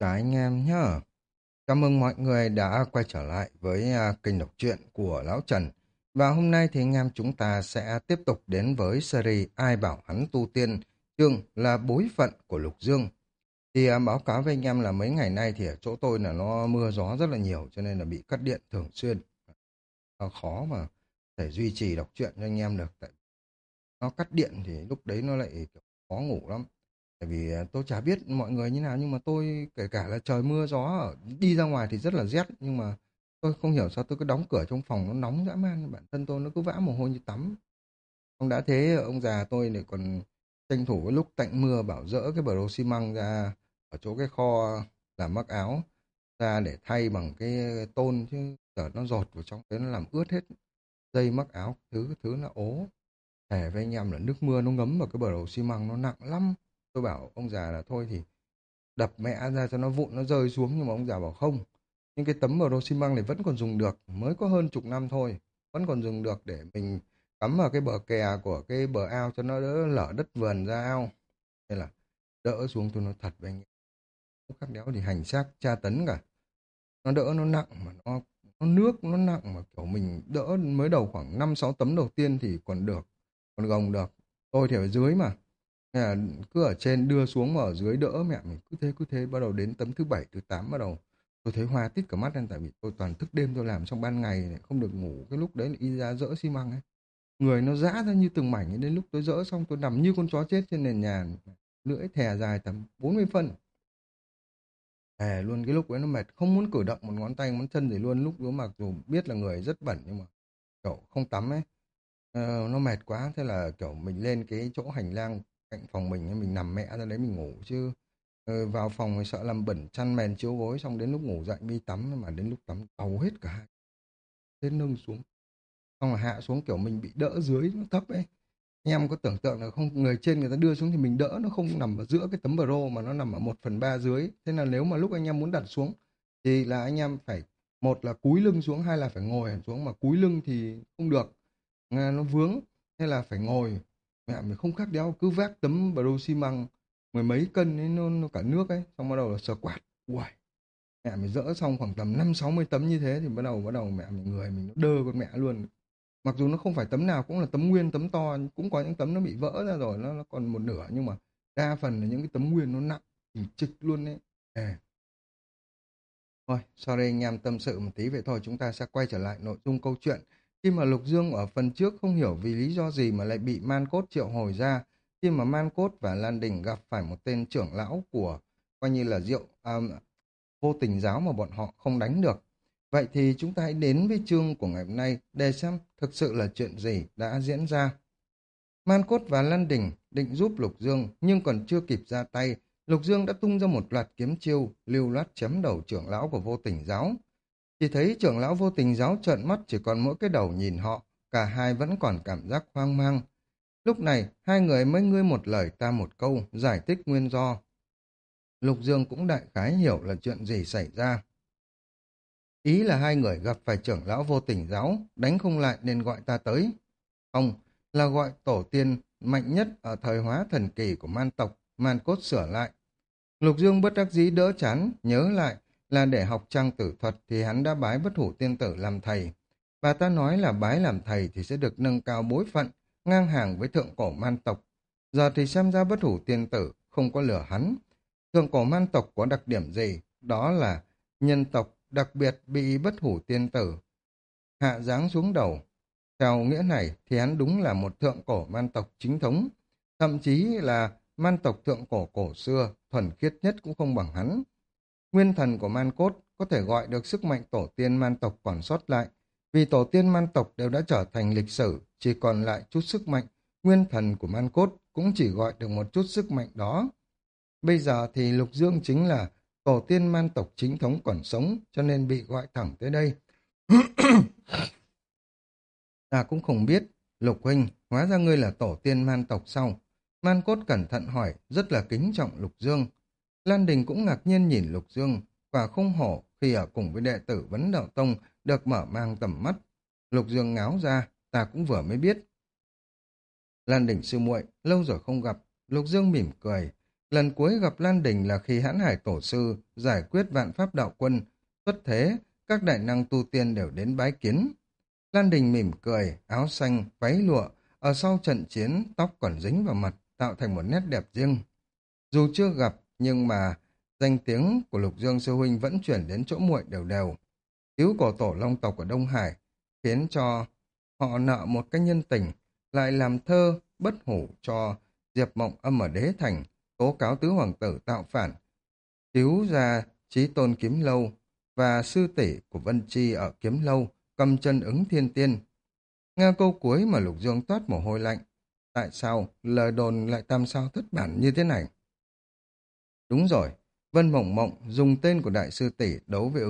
Chào anh em nhá. Chào mừng mọi người đã quay trở lại với kênh đọc truyện của Lão Trần. Và hôm nay thì anh em chúng ta sẽ tiếp tục đến với series Ai bảo hắn tu tiên, chương là bối phận của Lục Dương. Thì báo cáo với anh em là mấy ngày nay thì ở chỗ tôi là nó mưa gió rất là nhiều cho nên là bị cắt điện thường xuyên. Nó khó mà thể duy trì đọc truyện cho anh em được. Tại nó cắt điện thì lúc đấy nó lại kiểu khó ngủ lắm. Tại vì tôi chả biết mọi người như nào nhưng mà tôi kể cả là trời mưa gió đi ra ngoài thì rất là rét nhưng mà tôi không hiểu sao tôi cứ đóng cửa trong phòng nó nóng dã man, bản thân tôi nó cứ vã mồ hôi như tắm. Ông đã thế ông già tôi lại còn tranh thủ cái lúc tạnh mưa bảo dỡ cái bờ xi măng ra ở chỗ cái kho làm mắc áo ra để thay bằng cái tôn chứ giờ nó dột vào trong đấy nó làm ướt hết dây mắc áo thứ nó ố. Thề với anh em là nước mưa nó ngấm vào cái bờ đầu xi măng nó nặng lắm. Tôi bảo ông già là thôi thì đập mẹ ra cho nó vụn nó rơi xuống nhưng mà ông già bảo không. Nhưng cái tấm bờ đầu xi măng này vẫn còn dùng được, mới có hơn chục năm thôi. Vẫn còn dùng được để mình cắm vào cái bờ kè của cái bờ ao cho nó đỡ lở đất vườn ra ao. Nên là đỡ xuống tôi nói thật với anh em. Lúc khác đéo thì hành xác tra tấn cả. Nó đỡ nó nặng mà nó nước nó nặng mà kiểu mình đỡ mới đầu khoảng 5-6 tấm đầu tiên thì còn được, còn gồng được. Tôi thì ở dưới mà. Nên là cứ ở trên đưa xuống mà ở dưới đỡ mẹ mình cứ thế bắt đầu đến tấm thứ bảy thứ 8 bắt đầu tôi thấy hoa tít cả mắt lên tại vì tôi toàn thức đêm tôi làm trong ban ngày này, không được ngủ cái lúc đấy là y ra dỡ xi măng ấy, người nó giã ra như từng mảnh ấy. Đến lúc tôi dỡ xong tôi nằm như con chó chết trên nền nhà, lưỡi thè dài tầm 40 phân. Thề luôn cái lúc ấy nó mệt không muốn cử động một ngón tay ngón chân gì luôn, lúc đó mặc dù biết là người rất bẩn nhưng mà kiểu không tắm ấy. Nó mệt quá thế là kiểu mình lên cái chỗ hành lang cạnh phòng mình ấy, mình nằm mẹ ra đấy mình ngủ chứ. Vào phòng thì sợ làm bẩn chăn mền chiếu gối xong đến lúc ngủ dậy đi tắm mà đến lúc tắm tàu hết cả hai thế nâng xuống xong là hạ xuống kiểu mình bị đỡ dưới nó thấp ấy. Em có tưởng tượng là không, người trên người ta đưa xuống thì mình đỡ nó không nằm ở giữa cái tấm bro mà nó nằm ở 1/3 dưới, thế là nếu mà lúc anh em muốn đặt xuống thì là anh em phải một là cúi lưng xuống hai là phải ngồi hẳn xuống, mà cúi lưng thì không được, nó vướng, thế là phải ngồi. Mẹ mình không khác đéo cứ vác tấm bro xi măng mười mấy cân ấy, nó cả nước ấy, xong bắt đầu là sờ quạt. Uầy, mẹ mình dỡ xong khoảng tầm 50-60 tấm như thế thì bắt đầu mẹ mình người mình nó đơ con mẹ luôn. Mặc dù nó không phải tấm nào cũng là tấm nguyên tấm to, cũng có những tấm nó bị vỡ ra rồi nó còn một nửa, nhưng mà đa phần là những cái tấm nguyên nó nặng thì trịch luôn đấy. Ê. Thôi, sau đây anh em tâm sự một tí vậy thôi, chúng ta sẽ quay trở lại nội dung câu chuyện. Khi mà Lục Dương ở phần trước không hiểu vì lý do gì mà lại bị Man Cốt triệu hồi ra, khi mà Man Cốt và Lan Đình gặp phải một tên trưởng lão của coi như là vô tình giáo mà bọn họ không đánh được. Vậy thì chúng ta hãy đến với chương của ngày hôm nay để xem thực sự là chuyện gì đã diễn ra. Man Cốt và Lan Đình định giúp Lục Dương nhưng còn chưa kịp ra tay, Lục Dương đã tung ra một loạt kiếm chiêu lưu loát chém đầu trưởng lão của vô tình giáo. Chỉ thấy trưởng lão vô tình giáo trợn mắt chỉ còn mỗi cái đầu nhìn họ, cả hai vẫn còn cảm giác hoang mang. Lúc này, hai người mới ngươi một lời ta một câu, giải thích nguyên do. Lục Dương cũng đại khái hiểu là chuyện gì xảy ra. Ý là hai người gặp phải trưởng lão vô tình giáo, đánh không lại nên gọi ta tới. Không, là gọi tổ tiên mạnh nhất ở thời hóa thần kỳ của man tộc, Man Cốt sửa lại. Lục Dương bất đắc dĩ đỡ chán, nhớ lại là để học trang tử thuật thì hắn đã bái bất hủ tiên tử làm thầy. Bà ta nói là bái làm thầy thì sẽ được nâng cao bối phận, ngang hàng với thượng cổ man tộc. Giờ thì xem ra bất hủ tiên tử không có lừa hắn. Thượng cổ man tộc có đặc điểm gì? Đó là nhân tộc đặc biệt bị bất hủ tiên tử hạ giáng xuống đầu. Theo nghĩa này thì hắn đúng là một thượng cổ man tộc chính thống, thậm chí là man tộc thượng cổ cổ xưa, thuần khiết nhất cũng không bằng hắn. Nguyên thần của man cốt có thể gọi được sức mạnh tổ tiên man tộc còn sót lại, vì tổ tiên man tộc đều đã trở thành lịch sử, chỉ còn lại chút sức mạnh, nguyên thần của man cốt cũng chỉ gọi được một chút sức mạnh đó. Bây giờ thì Lục Dương chính là tổ tiên man tộc chính thống còn sống, cho nên bị gọi thẳng tới đây. Ta cũng không biết, Lục huynh, hóa ra ngươi là tổ tiên man tộc sau. Man Cốt cẩn thận hỏi, rất là kính trọng Lục Dương. Lan Đình cũng ngạc nhiên nhìn Lục Dương, và không hổ khi ở cùng với đệ tử Vấn Đạo Tông được mở mang tầm mắt. Lục Dương ngáo ra, ta cũng vừa mới biết. Lan Đình sư muội, lâu rồi không gặp, Lục Dương mỉm cười. Lần cuối gặp Lan Đình là khi Hãn Hải Tổ Sư giải quyết vạn pháp đạo quân, xuất thế, các đại năng tu tiên đều đến bái kiến. Lan Đình mỉm cười, áo xanh, váy lụa, ở sau trận chiến, tóc còn dính vào mặt, tạo thành một nét đẹp riêng. Dù chưa gặp, nhưng mà danh tiếng của Lục Dương Sư Huynh vẫn chuyển đến chỗ muội đều đều. Cứu cổ tổ Long tộc ở Đông Hải, khiến cho họ nợ một cái nhân tình, lại làm thơ bất hủ cho Diệp Mộng Âm ở Đế Thành, tố cáo tứ hoàng tử tạo phản, cứu ra Chí Tôn Kiếm Lâu và sư tỷ của Vân Chi ở Kiếm Lâu, cầm chân ứng thiên tiên. Nghe câu cuối mà Lục Dương toát mồ hôi lạnh. Tại sao lời đồn lại tam sao thất bản như thế này? Đúng rồi, Vân Mộng Mộng dùng tên của đại sư tỷ đấu với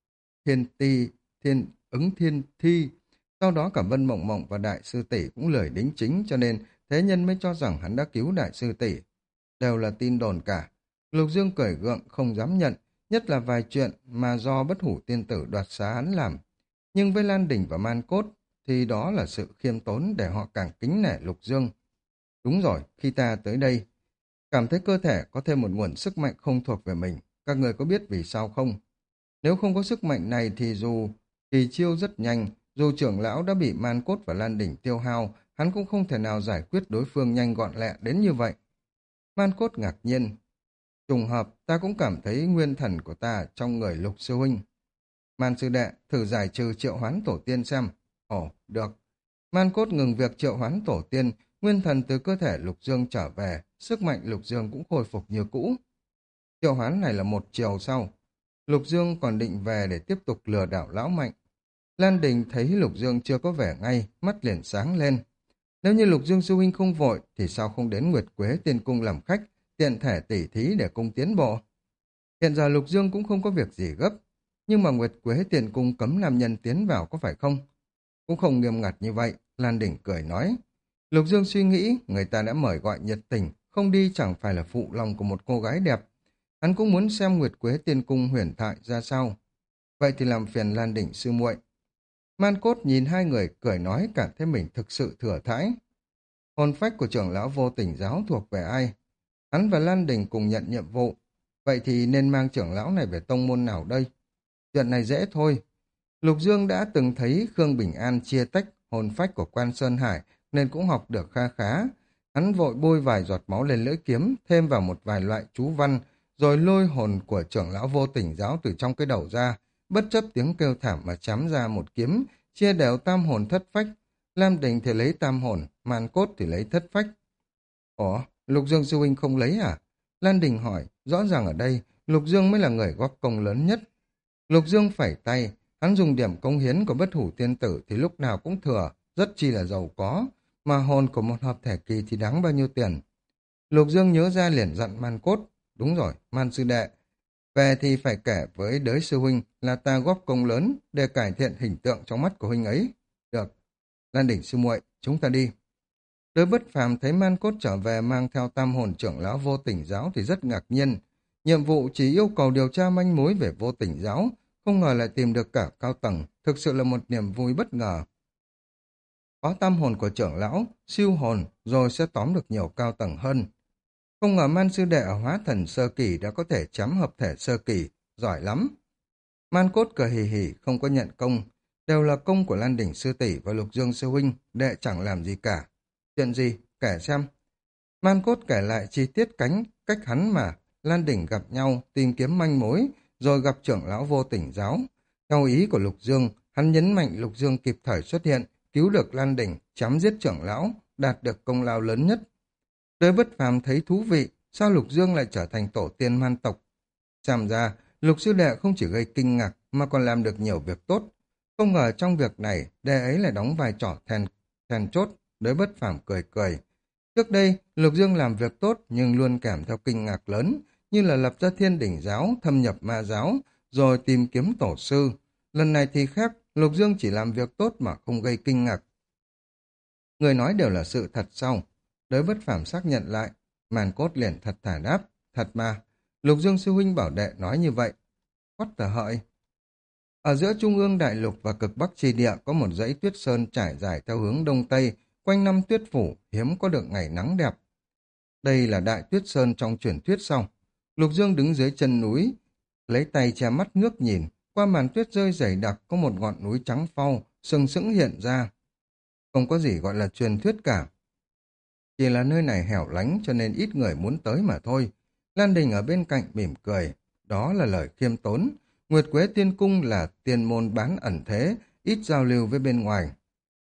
ứng thiên thi. Sau đó cả Vân Mộng Mộng và đại sư tỷ cũng lười đính chính, cho nên thế nhân mới cho rằng hắn đã cứu đại sư tỷ. Đều là tin đồn cả. Lục Dương cười gượng không dám nhận, nhất là vài chuyện mà do bất hủ tiên tử đoạt xá hắn làm. Nhưng với Lan Đỉnh và Man Cốt thì đó là sự khiêm tốn để họ càng kính nể Lục Dương. Đúng rồi, khi ta tới đây, cảm thấy cơ thể có thêm một nguồn sức mạnh không thuộc về mình. Các người có biết vì sao không? Nếu không có sức mạnh này thì dù kỳ chiêu rất nhanh, dù trưởng lão đã bị Man Cốt và Lan Đỉnh tiêu hao, hắn cũng không thể nào giải quyết đối phương nhanh gọn lẹ đến như vậy. Man Cốt ngạc nhiên. Trùng hợp, ta cũng cảm thấy nguyên thần của ta trong người Lục sư huynh. Man sư đệ, thử giải trừ triệu hoán tổ tiên xem. Ồ, được. Man Cốt ngừng việc triệu hoán tổ tiên, nguyên thần từ cơ thể Lục Dương trở về, sức mạnh Lục Dương cũng khôi phục như cũ. Triệu hoán này là một chiều sau. Lục Dương còn định về để tiếp tục lừa đảo lão mạnh. Lan Đình thấy Lục Dương chưa có vẻ ngay, mắt liền sáng lên. Nếu như Lục Dương sư huynh không vội, thì sao không đến Nguyệt Quế Tiên Cung làm khách, tiện thể tỉ thí để cung tiến bộ? Hiện giờ Lục Dương cũng không có việc gì gấp, nhưng mà Nguyệt Quế Tiên Cung cấm nam nhân tiến vào có phải không? Cũng không nghiêm ngặt như vậy, Lan Đình cười nói. Lục Dương suy nghĩ, người ta đã mời gọi nhiệt tình, không đi chẳng phải là phụ lòng của một cô gái đẹp. Hắn cũng muốn xem Nguyệt Quế Tiên Cung huyền thoại ra sao. Vậy thì làm phiền Lan Đình sư muội. Man Cốt nhìn hai người cười nói, cảm thấy mình thực sự thừa thãi. Hồn phách của trưởng lão Vô Tình giáo thuộc về ai? Hắn và Lan Đình cùng nhận nhiệm vụ. Vậy thì nên mang trưởng lão này về tông môn nào đây? Chuyện này dễ thôi. Lục Dương đã từng thấy Khương Bình An chia tách hồn phách của Quan Sơn Hải nên cũng học được kha khá. Hắn vội bôi vài giọt máu lên lưỡi kiếm, thêm vào một vài loại chú văn, rồi lôi hồn của trưởng lão Vô Tình giáo từ trong cái đầu ra, bất chấp tiếng kêu thảm mà chém ra một kiếm, chia đều tam hồn thất phách. Lam Đình thì lấy tam hồn, Man Cốt thì lấy thất phách. Ủa, Lục Dương sư huynh không lấy à? Lan Đình hỏi, rõ ràng ở đây, Lục Dương mới là người góp công lớn nhất. Lục Dương phẩy tay, hắn dùng điểm công hiến của bất hủ tiên tử thì lúc nào cũng thừa, rất chi là giàu có, mà hồn của một hợp thể kỳ thì đáng bao nhiêu tiền. Lục Dương nhớ ra liền dặn Man Cốt, đúng rồi, Man sư đệ, về thì phải kể với đới sư huynh là ta góp công lớn để cải thiện hình tượng trong mắt của huynh ấy. Được, Lan Đỉnh sư muội, chúng ta đi. Đới Bất Phàm thấy Man Cốt trở về mang theo tam hồn trưởng lão Vô Tình giáo thì rất ngạc nhiên. Nhiệm vụ chỉ yêu cầu điều tra manh mối về Vô Tình giáo, không ngờ lại tìm được cả cao tầng, thực sự là một niềm vui bất ngờ. Có tam hồn của trưởng lão, siêu hồn, rồi sẽ tóm được nhiều cao tầng hơn. Không ngờ Man sư đệ ở hóa thần sơ kỳ đã có thể chấm hợp thể sơ kỳ, giỏi lắm. Man Cốt cười hì hì, không có nhận công, đều là công của Lan Đỉnh sư tỷ và Lục Dương sư huynh, đệ chẳng làm gì cả. Chuyện gì? Kể xem. Man Cốt kể lại chi tiết cách hắn mà Lan Đỉnh gặp nhau, tìm kiếm manh mối, rồi gặp trưởng lão Vô Tình giáo. Theo ý của Lục Dương, hắn nhấn mạnh Lục Dương kịp thời xuất hiện, cứu được Lan Đỉnh, chém giết trưởng lão, đạt được công lao lớn nhất. Đới Bất Phàm thấy thú vị, sao Lục Dương lại trở thành tổ tiên man tộc? Xem ra, Lục sư đệ không chỉ gây kinh ngạc mà còn làm được nhiều việc tốt. Không ngờ trong việc này, đệ ấy lại đóng vai trò then chốt. Đới Bất Phàm cười cười. Trước đây, Lục Dương làm việc tốt nhưng luôn kèm theo kinh ngạc lớn, như là lập ra Thiên Đỉnh giáo, thâm nhập ma giáo, rồi tìm kiếm tổ sư. Lần này thì khác, Lục Dương chỉ làm việc tốt mà không gây kinh ngạc. Người nói đều là sự thật sau. Đới Bất Phàm xác nhận lại. Màn Cốt liền thật thà đáp. Thật mà. Lục Dương sư huynh bảo đệ nói như vậy. Quắt tờ hợi. Ở giữa trung ương đại lục và cực bắc tri địa có một dãy tuyết sơn trải dài theo hướng đông tây, quanh năm tuyết phủ, hiếm có được ngày nắng đẹp. Đây là Đại Tuyết Sơn trong truyền thuyết sau. Lục Dương đứng dưới chân núi, lấy tay che mắt ngước nhìn, qua màn tuyết rơi dày đặc có một ngọn núi trắng phau, sừng sững hiện ra. Không có gì gọi là truyền thuyết cả. Chỉ là nơi này hẻo lánh cho nên ít người muốn tới mà thôi. Lan Đình ở bên cạnh mỉm cười. Đó là lời khiêm tốn. Nguyệt Quế Tiên Cung là tiên môn bán ẩn thế, ít giao lưu với bên ngoài.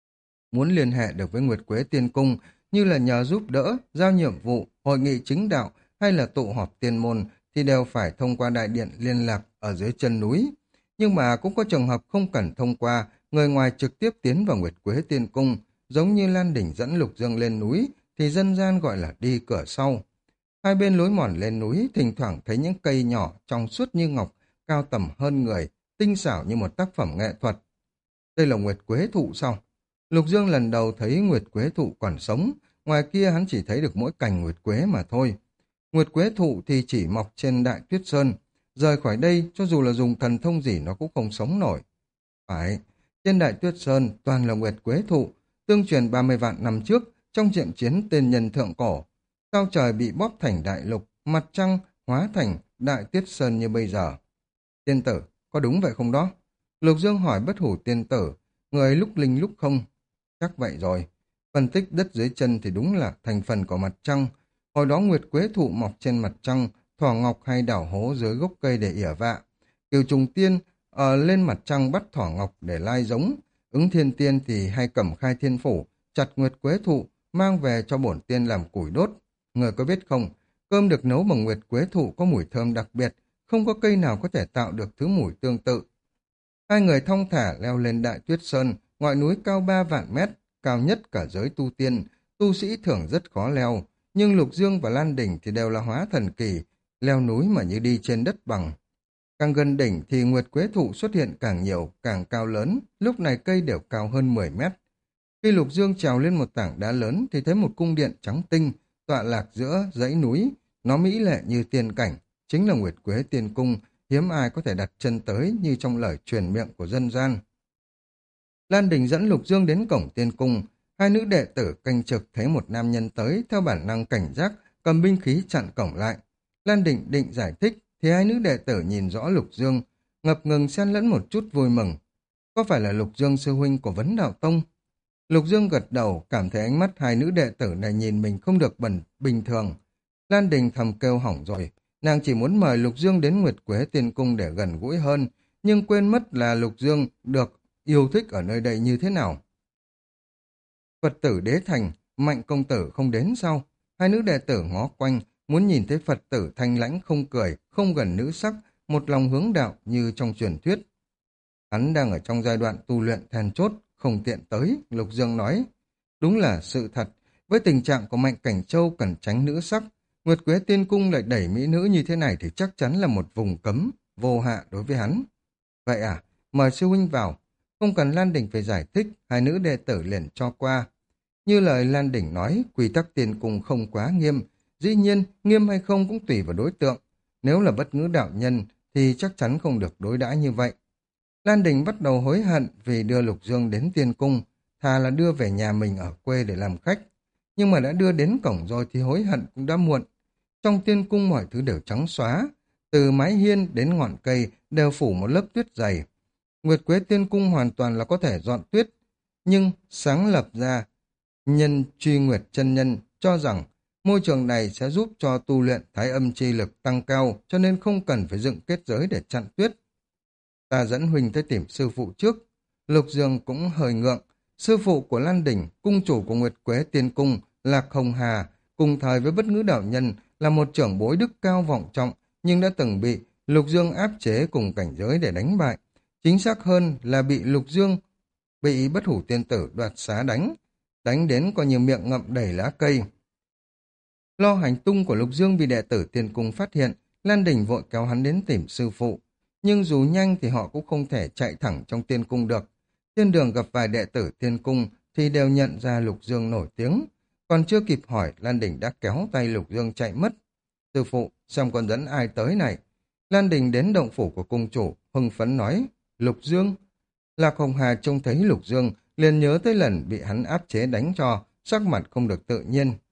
Muốn liên hệ được với Nguyệt Quế Tiên Cung như là nhờ giúp đỡ, giao nhiệm vụ, hội nghị chính đạo hay là tụ họp tiên môn thì đều phải thông qua đại điện liên lạc ở dưới chân núi. Nhưng mà cũng có trường hợp không cần thông qua, người ngoài trực tiếp tiến vào Nguyệt Quế Tiên Cung, giống như Lan Đỉnh dẫn Lục Dương lên núi thì dân gian gọi là đi cửa sau. Hai bên lối mòn lên núi thỉnh thoảng thấy những cây nhỏ trong suốt như ngọc, cao tầm hơn người, tinh xảo như một tác phẩm nghệ thuật. Đây là Nguyệt Quế thụ sao? Lục Dương lần đầu thấy Nguyệt Quế thụ còn sống, ngoài kia hắn chỉ thấy được mỗi cành Nguyệt Quế mà thôi. Nguyệt Quế thụ thì chỉ mọc trên Đại Tuyết Sơn, rời khỏi đây cho dù là dùng thần thông gì nó cũng không sống nổi. Phải, trên Đại Tuyết Sơn toàn là Nguyệt Quế thụ, tương truyền 30 vạn năm trước, trong trận chiến tên nhân thượng cổ, sao trời bị bóp thành đại lục, mặt trăng hóa thành Đại Tuyết Sơn như bây giờ. Tiên tử, có đúng vậy không đó? Lục Dương hỏi bất hủ tiên tử, người lúc linh lúc không. Chắc vậy rồi. Phân tích đất dưới chân thì đúng là thành phần của mặt trăng. Hồi đó Nguyệt Quế thụ mọc trên mặt trăng, thỏ ngọc hay đảo hố dưới gốc cây để ỉa vạ. Kiều trùng tiên ở lên mặt trăng bắt thỏ ngọc để lai giống. Ứng thiên tiên thì hay cầm khai thiên phủ, chặt Nguyệt Quế thụ, mang về cho bổn tiên làm củi đốt. Người có biết không, cơm được nấu bằng Nguyệt Quế thụ có mùi thơm đặc biệt, không có cây nào có thể tạo được thứ mùi tương tự. Hai người thong thả leo lên Đại Tuyết Sơn, ngọn núi cao 3 vạn mét, cao nhất cả giới tu tiên, tu sĩ thường rất khó leo, nhưng Lục Dương và Lan Đỉnh thì đều là hóa thần kỳ, leo núi mà như đi trên đất bằng. Càng gần đỉnh thì Nguyệt Quế thụ xuất hiện càng nhiều, càng cao lớn, lúc này cây đều cao hơn 10 mét. Khi Lục Dương trèo lên một tảng đá lớn thì thấy một cung điện trắng tinh, tọa lạc giữa dãy núi, nó mỹ lệ như tiên cảnh, chính là Nguyệt Quế Tiên Cung, hiếm ai có thể đặt chân tới như trong lời truyền miệng của dân gian. Lan Đình dẫn Lục Dương đến cổng tiên cung, hai nữ đệ tử canh trực thấy một nam nhân tới, theo bản năng cảnh giác, cầm binh khí chặn cổng lại. Lan Đình định giải thích, thì hai nữ đệ tử nhìn rõ Lục Dương, ngập ngừng xen lẫn một chút vui mừng. Có phải là Lục Dương sư huynh của Vấn Đạo Tông? Lục Dương gật đầu, cảm thấy ánh mắt hai nữ đệ tử này nhìn mình không được bình thường. Lan Đình thầm kêu hỏng rồi, nàng chỉ muốn mời Lục Dương đến Nguyệt Quế Tiên Cung để gần gũi hơn, nhưng quên mất là Lục Dương được yêu thích ở nơi đây như thế nào. Phật tử Đế Thành, Mạnh công tử không đến sao? Hai nữ đệ tử ngó quanh, muốn nhìn thấy Phật tử thanh lãnh không cười, không gần nữ sắc, một lòng hướng đạo như trong truyền thuyết. Hắn đang ở trong giai đoạn tu luyện then chốt, không tiện tới, Lục Dương nói. Đúng là sự thật, với tình trạng của Mạnh Cảnh Châu cần tránh nữ sắc, Nguyệt Quế Tiên Cung lại đẩy mỹ nữ như thế này thì chắc chắn là một vùng cấm, vô hạ đối với hắn. Vậy à, mời sư huynh vào. Không cần Lan Đỉnh phải giải thích, hai nữ đệ tử liền cho qua. Như lời Lan Đỉnh nói, quy tắc Tiên Cung không quá nghiêm. Dĩ nhiên, nghiêm hay không cũng tùy vào đối tượng. Nếu là bất ngữ đạo nhân thì chắc chắn không được đối đãi như vậy. Lan Đình bắt đầu hối hận vì đưa Lục Dương đến Tiên Cung, thà là đưa về nhà mình ở quê để làm khách. Nhưng mà đã đưa đến cổng rồi thì hối hận cũng đã muộn. Trong Tiên Cung mọi thứ đều trắng xóa, từ mái hiên đến ngọn cây đều phủ một lớp tuyết dày. Nguyệt Quế Tiên Cung hoàn toàn là có thể dọn tuyết, nhưng sáng lập ra nhân truy nguyệt chân nhân cho rằng môi trường này sẽ giúp cho tu luyện thái âm chi lực tăng cao, cho nên không cần phải dựng kết giới để chặn tuyết. Ta dẫn huynh tới tìm sư phụ trước. Lục Dương cũng hơi ngượng. Sư phụ của Lan Đỉnh, cung chủ của Nguyệt Quế Tiên Cung, Lạc Hồng Hà, cùng thời với bất ngữ đạo nhân, là một trưởng bối đức cao vọng trọng, nhưng đã từng bị Lục Dương áp chế cùng cảnh giới để đánh bại. Chính xác hơn là bị Lục Dương, bị bất hủ tiên tử đoạt xá đánh đến coi như miệng ngậm đầy lá cây. Lo hành tung của Lục Dương bị đệ tử Tiên Cung phát hiện, Lan Đỉnh vội kéo hắn đến tìm sư phụ. Nhưng dù nhanh thì họ cũng không thể chạy thẳng trong Tiên Cung được. Trên đường gặp vài đệ tử Tiên Cung thì đều nhận ra Lục Dương nổi tiếng. Còn chưa kịp hỏi, Lan Đình đã kéo tay Lục Dương chạy mất. Sư phụ, xem con dẫn ai tới này? Lan Đình đến động phủ của cung chủ, hưng phấn nói, Lục Dương. Lạc Hồng Hà trông thấy Lục Dương, liền nhớ tới lần bị hắn áp chế đánh cho, sắc mặt không được tự nhiên.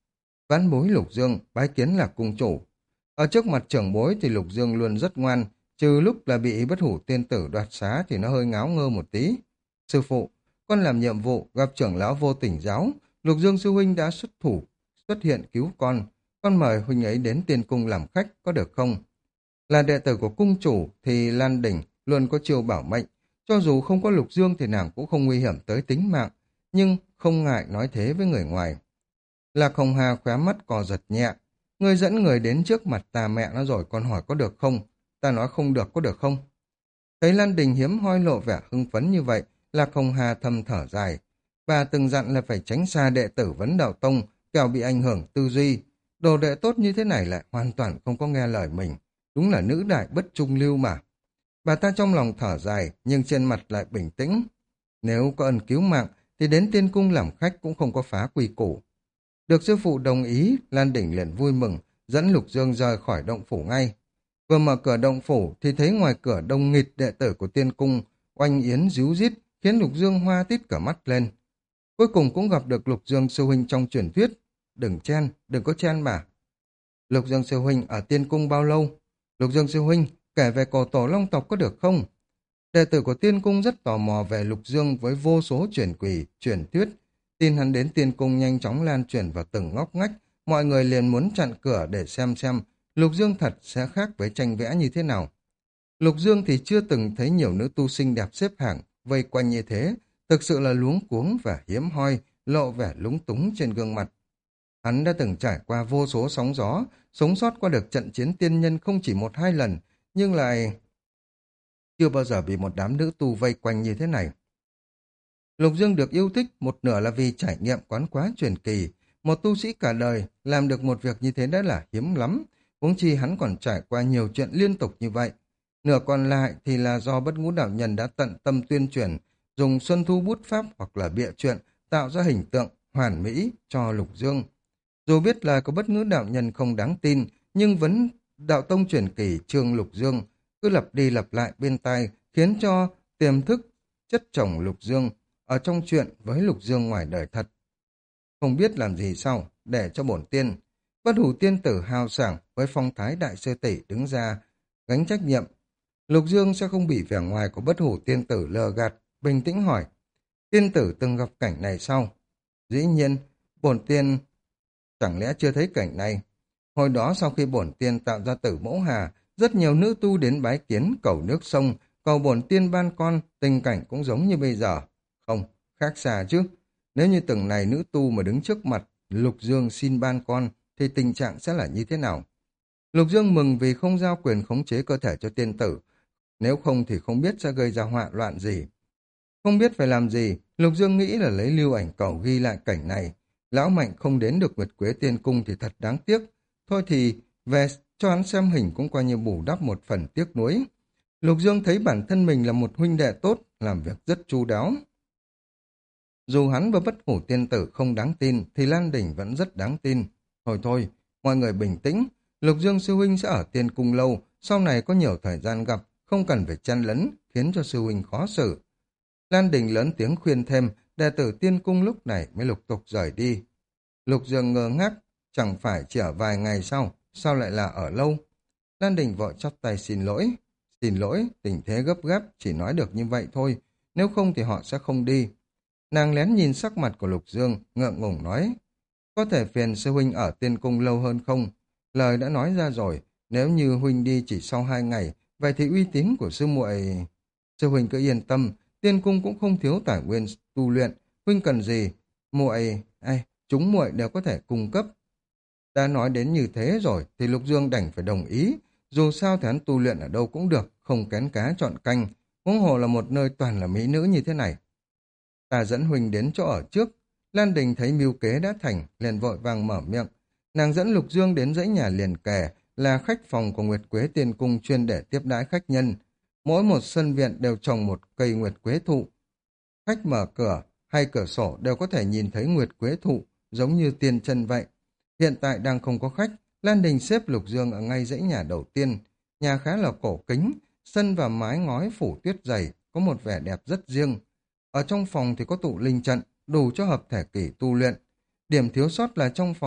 Vãn bối Lục Dương, bái kiến là cung chủ. Ở trước mặt trưởng bối thì Lục Dương luôn rất ngoan, trừ lúc là bị bất hủ tiên tử đoạt xá thì nó hơi ngáo ngơ một tí. Sư phụ, con làm nhiệm vụ gặp trưởng lão vô tình giáo, Lục Dương sư huynh đã xuất hiện cứu con mời huynh ấy đến tiên cung làm khách có được không? Là đệ tử của cung chủ thì Lan Đỉnh luôn có chiêu bảo mệnh, cho dù không có Lục Dương thì nàng cũng không nguy hiểm tới tính mạng, nhưng không ngại nói thế với người ngoài. Lạc Hồng Hà khóe mắt cò giật nhẹ. Ngươi dẫn người đến trước mặt ta mẹ nó rồi con hỏi có được không? Ta nói không được có được không? Thấy Lan Đình hiếm hoi lộ vẻ hưng phấn như vậy, Lạc Hồng Hà thầm thở dài. Bà từng dặn là phải tránh xa đệ tử vấn đạo tông, kẻo bị ảnh hưởng tư duy. Đồ đệ tốt như thế này lại hoàn toàn không có nghe lời mình. Đúng là nữ đại bất trung lưu mà. Bà ta trong lòng thở dài, nhưng trên mặt lại bình tĩnh. Nếu có ân cứu mạng, thì đến tiên cung làm khách cũng không có phá quy củ. Được sư phụ đồng ý, Lan Đỉnh liền vui mừng, dẫn Lục Dương rời khỏi động phủ ngay. Vừa mở cửa động phủ thì thấy ngoài cửa đông nghịt đệ tử của tiên cung, oanh yến ríu rít, khiến Lục Dương hoa tít cả mắt lên. Cuối cùng cũng gặp được Lục Dương sư huynh trong truyền thuyết. Đừng chen, đừng có chen mà. Lục Dương sư huynh ở tiên cung bao lâu? Lục Dương sư huynh, kể về cổ tổ long tộc có được không? Đệ tử của tiên cung rất tò mò về Lục Dương với vô số truyền thuyết. Tin hắn đến tiên cung nhanh chóng lan truyền vào từng ngóc ngách, mọi người liền muốn chặn cửa để xem Lục Dương thật sẽ khác với tranh vẽ như thế nào. Lục Dương thì chưa từng thấy nhiều nữ tu xinh đẹp xếp hàng, vây quanh như thế, thực sự là luống cuống và hiếm hoi, lộ vẻ lúng túng trên gương mặt. Hắn đã từng trải qua vô số sóng gió, sống sót qua được trận chiến tiên nhân không chỉ một hai lần, nhưng lại chưa bao giờ bị một đám nữ tu vây quanh như thế này. Lục Dương được yêu thích một nửa là vì trải nghiệm quán quá truyền kỳ. Một tu sĩ cả đời làm được một việc như thế đã là hiếm lắm. Huống chi hắn còn trải qua nhiều chuyện liên tục như vậy. Nửa còn lại thì là do Bất Ngũ Đạo Nhân đã tận tâm tuyên truyền, dùng xuân thu bút pháp hoặc là bịa chuyện tạo ra hình tượng hoàn mỹ cho Lục Dương. Dù biết là có Bất Ngũ Đạo Nhân không đáng tin, nhưng vẫn đạo tông truyền kỳ Trương Lục Dương cứ lặp đi lặp lại bên tai, khiến cho tiềm thức chất chồng Lục Dương ở trong chuyện với Lục Dương ngoài đời thật. Không biết làm gì sau, để cho bổn tiên. Bất hủ tiên tử hào sảng với phong thái đại sư tỷ đứng ra, gánh trách nhiệm. Lục Dương sẽ không bị vẻ ngoài của bất hủ tiên tử lừa gạt, bình tĩnh hỏi. Tiên tử từng gặp cảnh này sau. Dĩ nhiên, bổn tiên chẳng lẽ chưa thấy cảnh này. Hồi đó sau khi bổn tiên tạo ra Tử Mẫu Hà, rất nhiều nữ tu đến bái kiến cầu nước sông, cầu bổn tiên ban con, tình cảnh cũng giống như bây giờ. Không, khác xa chứ. Nếu như từng này nữ tu mà đứng trước mặt Lục Dương xin ban con, thì tình trạng sẽ là như thế nào? Lục Dương mừng vì không giao quyền khống chế cơ thể cho tiên tử. Nếu không thì không biết sẽ gây ra họa loạn gì. Không biết phải làm gì, Lục Dương nghĩ là lấy lưu ảnh cầu ghi lại cảnh này. Lão Mạnh không đến được Nguyệt Quế Tiên Cung thì thật đáng tiếc. Thôi thì về cho hắn xem hình cũng coi như bù đắp một phần tiếc nuối. Lục Dương thấy bản thân mình là một huynh đệ tốt, làm việc rất chu đáo. Dù hắn và bất hủ tiên tử không đáng tin, thì Lan Đỉnh vẫn rất đáng tin. Thôi thôi, mọi người bình tĩnh. Lục Dương sư huynh sẽ ở tiên cung lâu, sau này có nhiều thời gian gặp, không cần phải chen lấn, khiến cho sư huynh khó xử. Lan Đình lớn tiếng khuyên thêm, đệ tử tiên cung lúc này mới lục tục rời đi. Lục Dương ngơ ngác, chẳng phải chỉ ở vài ngày sau, sao lại là ở lâu? Lan Đình vội chắp tay xin lỗi. Xin lỗi, tình thế gấp gáp, chỉ nói được như vậy thôi, nếu không thì họ sẽ không đi. Nàng lén nhìn sắc mặt của Lục Dương, ngượng ngùng nói, có thể phiền sư huynh ở tiên cung lâu hơn không? Lời đã nói ra rồi, nếu như huynh đi chỉ sau 2 ngày, vậy thì uy tín của sư muội... Sư huynh cứ yên tâm, tiên cung cũng không thiếu tài nguyên tu luyện, huynh cần gì? Chúng muội đều có thể cung cấp. Đã nói đến như thế rồi, thì Lục Dương đành phải đồng ý, dù sao thì hắn tu luyện ở đâu cũng được, không kén cá chọn canh, huống hồ là một nơi toàn là mỹ nữ như thế này. Ta dẫn huynh đến chỗ ở trước. Lan Đình thấy mưu kế đã thành, liền vội vàng mở miệng. Nàng dẫn Lục Dương đến dãy nhà liền kề, là khách phòng của Nguyệt Quế Tiên Cung chuyên để tiếp đãi khách nhân. Mỗi một sân viện đều trồng một cây Nguyệt Quế thụ. Khách mở cửa hay cửa sổ đều có thể nhìn thấy Nguyệt Quế thụ, giống như tiên chân vậy. Hiện tại đang không có khách, Lan Đình xếp Lục Dương ở ngay dãy nhà đầu tiên. Nhà khá là cổ kính, sân và mái ngói phủ tuyết dày, có một vẻ đẹp rất riêng. Ở trong phòng thì có tụ linh trận, đủ cho hợp thể kỷ tu luyện. Điểm thiếu sót là trong phòng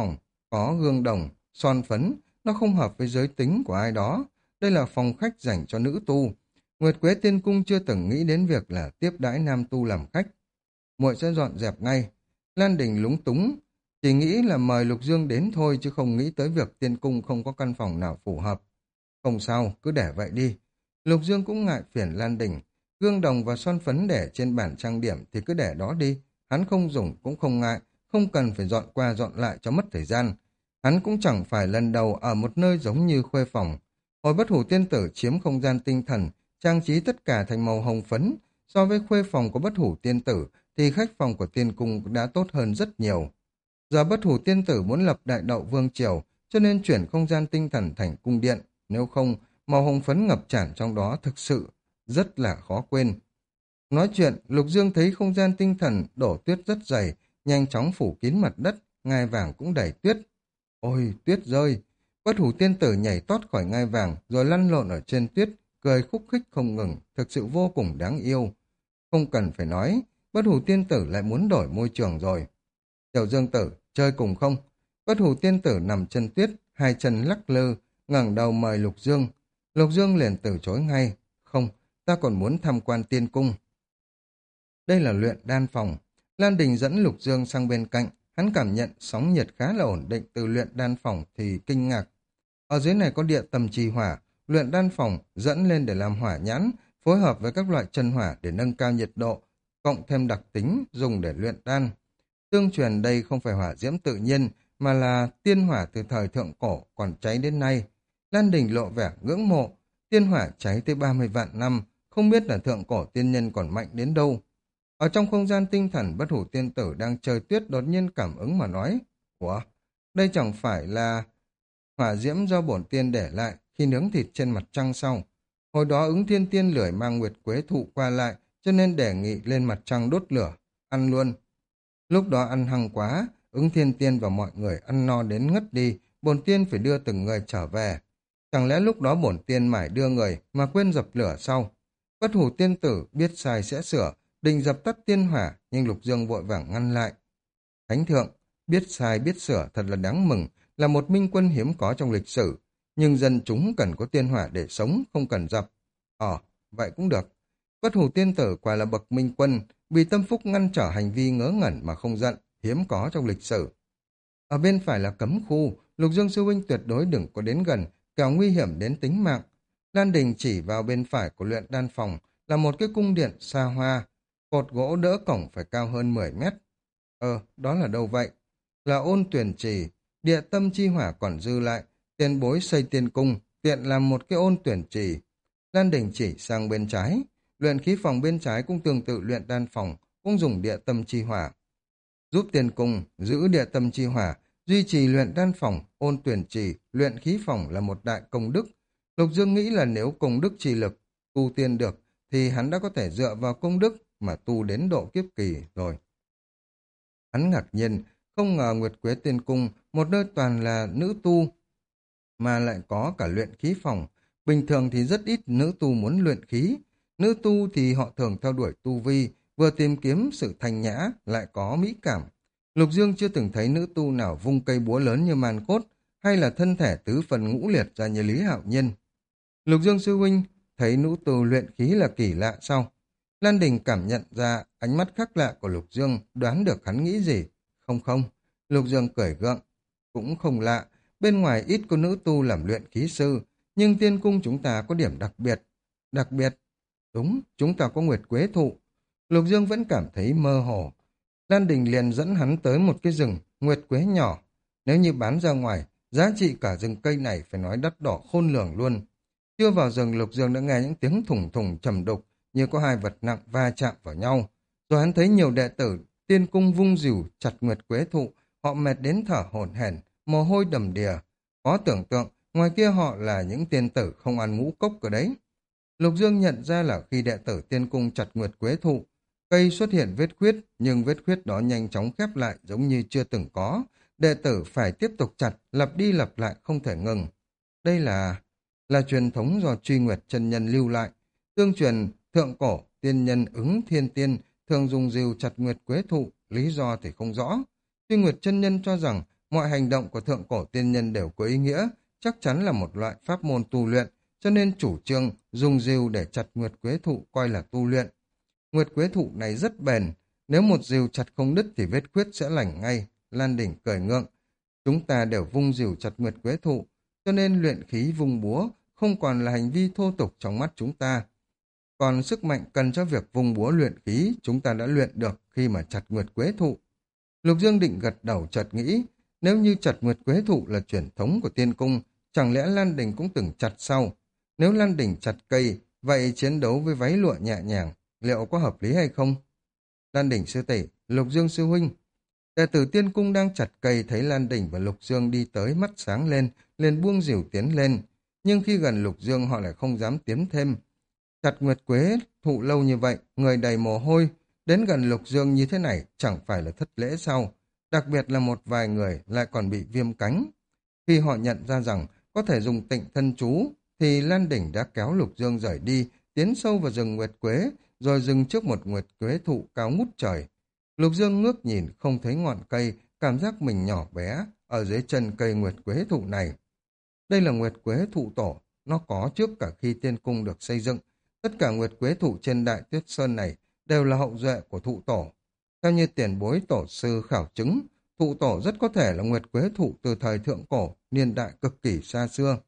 có gương đồng, son phấn, nó không hợp với giới tính của ai đó. Đây là phòng khách dành cho nữ tu. Nguyệt Quế Tiên Cung chưa từng nghĩ đến việc là tiếp đãi nam tu làm khách. Muội sẽ dọn dẹp ngay. Lan Đình lúng túng, chỉ nghĩ là mời Lục Dương đến thôi chứ không nghĩ tới việc tiên cung không có căn phòng nào phù hợp. Không sao, cứ để vậy đi. Lục Dương cũng ngại phiền Lan Đình. Gương đồng và son phấn để trên bàn trang điểm thì cứ để đó đi. Hắn không dùng cũng không ngại, không cần phải dọn qua dọn lại cho mất thời gian. Hắn cũng chẳng phải lần đầu ở một nơi giống như khuê phòng. Hồi Bất Hủ Tiên Tử chiếm không gian tinh thần, trang trí tất cả thành màu hồng phấn. So với khuê phòng của Bất Hủ Tiên Tử thì khách phòng của tiên cung đã tốt hơn rất nhiều. Giờ Bất Hủ Tiên Tử muốn lập đại đậu vương triều, cho nên chuyển không gian tinh thần thành cung điện. Nếu không, màu hồng phấn ngập tràn trong đó thực sự rất là khó quên. Nói chuyện, Lục Dương thấy không gian tinh thần đổ tuyết rất dày, nhanh chóng phủ kín mặt đất, ngai vàng cũng đầy tuyết. Ôi, tuyết rơi! Bất Hủ Tiên Tử nhảy tót khỏi ngai vàng, rồi lăn lộn ở trên tuyết, cười khúc khích không ngừng, thực sự vô cùng đáng yêu. Không cần phải nói, Bất Hủ Tiên Tử lại muốn đổi môi trường rồi. Tiểu Dương Tử, chơi cùng không? Bất Hủ Tiên Tử nằm chân tuyết, hai chân lắc lư, ngẩng đầu mời Lục Dương. Lục Dương liền từ chối ngay. Không, ta còn muốn tham quan tiên cung. Đây là luyện đan phòng. Lan Đình dẫn Lục Dương sang bên cạnh. Hắn cảm nhận sóng nhiệt khá là ổn định từ luyện đan phòng thì kinh ngạc. Ở dưới này có địa tâm trì hỏa. Luyện đan phòng dẫn lên để làm hỏa nhãn, phối hợp với các loại chân hỏa để nâng cao nhiệt độ, cộng thêm đặc tính dùng để luyện đan. Tương truyền đây không phải hỏa diễm tự nhiên, mà là tiên hỏa từ thời thượng cổ còn cháy đến nay. Lan Đình lộ vẻ ngưỡng mộ, tiên hỏa cháy tới 30 vạn năm, không biết là thượng cổ tiên nhân còn mạnh đến đâu. Ở trong không gian tinh thần, Bất Hủ Tiên Tử đang chơi tuyết đột nhiên cảm ứng mà nói, ủa, đây chẳng phải là hỏa diễm do bổn tiên để lại khi nướng thịt trên mặt trăng sau. Hồi đó Ứng Thiên Tiên lười mang nguyệt quế thụ qua lại, cho nên đề nghị lên mặt trăng đốt lửa, ăn luôn. Lúc đó ăn hăng quá, Ứng Thiên Tiên và mọi người ăn no đến ngất đi, bổn tiên phải đưa từng người trở về. Chẳng lẽ lúc đó bổn tiên mải đưa người mà quên dập lửa sau? Bất Hủ Tiên Tử biết sai sẽ sửa, định dập tắt tiên hỏa, nhưng Lục Dương vội vàng ngăn lại. Thánh thượng, biết sai biết sửa thật là đáng mừng, là một minh quân hiếm có trong lịch sử, nhưng dân chúng cần có tiên hỏa để sống, không cần dập. Vậy cũng được. Bất Hủ Tiên Tử quả là bậc minh quân, vì tâm phúc ngăn trở hành vi ngớ ngẩn mà không giận, hiếm có trong lịch sử. Ở bên phải là cấm khu, Lục Dương sư huynh tuyệt đối đừng có đến gần, kẻo nguy hiểm đến tính mạng. Lan Đình chỉ vào bên phải của luyện đan phòng là một cái cung điện xa hoa, cột gỗ đỡ cổng phải cao hơn 10 mét. Đó là đâu vậy? Là Ôn Tuyển Trì, địa tâm chi hỏa còn dư lại, tiền bối xây tiên cung, tiện làm một cái Ôn Tuyển Trì. Lan Đình chỉ sang bên trái, luyện khí phòng bên trái cũng tương tự luyện đan phòng, cũng dùng địa tâm chi hỏa. Giúp tiên cung giữ địa tâm chi hỏa, duy trì luyện đan phòng, Ôn Tuyển Trì, luyện khí phòng là một đại công đức. Lục Dương nghĩ là nếu công đức trì lực tu tiên được, thì hắn đã có thể dựa vào công đức mà tu đến độ kiếp kỳ rồi. Hắn ngạc nhiên, không ngờ Nguyệt Quế Tiên Cung, một nơi toàn là nữ tu, mà lại có cả luyện khí phòng. Bình thường thì rất ít nữ tu muốn luyện khí. Nữ tu thì họ thường theo đuổi tu vi, vừa tìm kiếm sự thanh nhã, lại có mỹ cảm. Lục Dương chưa từng thấy nữ tu nào vung cây búa lớn như màn cốt, hay là thân thể tứ phần ngũ liệt ra như Lý Hạo Nhiên. Lục Dương sư huynh thấy nữ tu luyện khí là kỳ lạ sao? Lan Đình cảm nhận ra ánh mắt khác lạ của Lục Dương, đoán được hắn nghĩ gì. Không không, Lục Dương cười gượng. Cũng không lạ, bên ngoài ít có nữ tu làm luyện khí sư, nhưng tiên cung chúng ta có điểm đặc biệt. Đặc biệt? Đúng, chúng ta có nguyệt quế thụ. Lục Dương vẫn cảm thấy mơ hồ. Lan Đình liền dẫn hắn tới một cái rừng, nguyệt quế nhỏ. Nếu như bán ra ngoài, giá trị cả rừng cây này phải nói đắt đỏ khôn lường luôn. Chưa vào rừng, Lục Dương đã nghe những tiếng thủng thủng trầm đục, như có hai vật nặng va chạm vào nhau. Rồi hắn thấy nhiều đệ tử tiên cung vung rìu chặt nguyệt quế thụ, họ mệt đến thở hổn hển, mồ hôi đầm đìa. Có tưởng tượng, ngoài kia họ là những tiên tử không ăn ngũ cốc cơ đấy. Lục Dương nhận ra là khi đệ tử tiên cung chặt nguyệt quế thụ, cây xuất hiện vết khuyết, nhưng vết khuyết đó nhanh chóng khép lại giống như chưa từng có. Đệ tử phải tiếp tục chặt, lặp đi lặp lại không thể ngừng. Đây là truyền thống do Truy Nguyệt chân nhân lưu lại. Tương truyền thượng cổ tiên nhân Ứng Thiên Tiên thường dùng rìu chặt nguyệt quế thụ, lý do thì không rõ. Truy Nguyệt chân nhân cho rằng mọi hành động của thượng cổ tiên nhân đều có ý nghĩa, chắc chắn là một loại pháp môn tu luyện, cho nên chủ trương dùng rìu để chặt nguyệt quế thụ coi là tu luyện. Nguyệt quế thụ này rất bền, nếu một rìu chặt không đứt thì vết khuyết sẽ lành ngay. Lan Đỉnh cười ngượng. Chúng ta đều vung rìu chặt nguyệt quế thụ, cho nên luyện khí vung búa không còn là hành vi thô tục trong mắt chúng ta. Còn sức mạnh cần cho việc vung búa luyện khí chúng ta đã luyện được khi mà chặt nguyệt quế thụ. Lục Dương định gật đầu chợt nghĩ, nếu như chặt nguyệt quế thụ là truyền thống của tiên cung, chẳng lẽ Lan Đình cũng từng chặt sau? Nếu Lan Đình chặt cây, vậy chiến đấu với váy lụa nhẹ nhàng, liệu có hợp lý hay không? Lan Đình sư tỷ, Lục Dương sư huynh. Đệ tử tiên cung đang chặt cây thấy Lan Đình và Lục Dương đi tới mắt sáng lên, liền buông rìu tiến lên. Nhưng khi gần Lục Dương họ lại không dám tiến thêm. Chặt nguyệt quế thụ lâu như vậy, người đầy mồ hôi, đến gần Lục Dương như thế này chẳng phải là thất lễ sao? Đặc biệt là một vài người lại còn bị viêm cánh. Khi họ nhận ra rằng có thể dùng tịnh thân chú, thì Lan Đỉnh đã kéo Lục Dương rời đi, tiến sâu vào rừng nguyệt quế, rồi dừng trước một nguyệt quế thụ cao ngút trời. Lục Dương ngước nhìn không thấy ngọn cây, cảm giác mình nhỏ bé ở dưới chân cây nguyệt quế thụ này. Đây là nguyệt quế thụ tổ, nó có trước cả khi tiên cung được xây dựng. Tất cả nguyệt quế thụ trên Đại Tuyết Sơn này đều là hậu duệ của thụ tổ. Theo như tiền bối tổ sư khảo chứng, thụ tổ rất có thể là nguyệt quế thụ từ thời thượng cổ, niên đại cực kỳ xa xưa.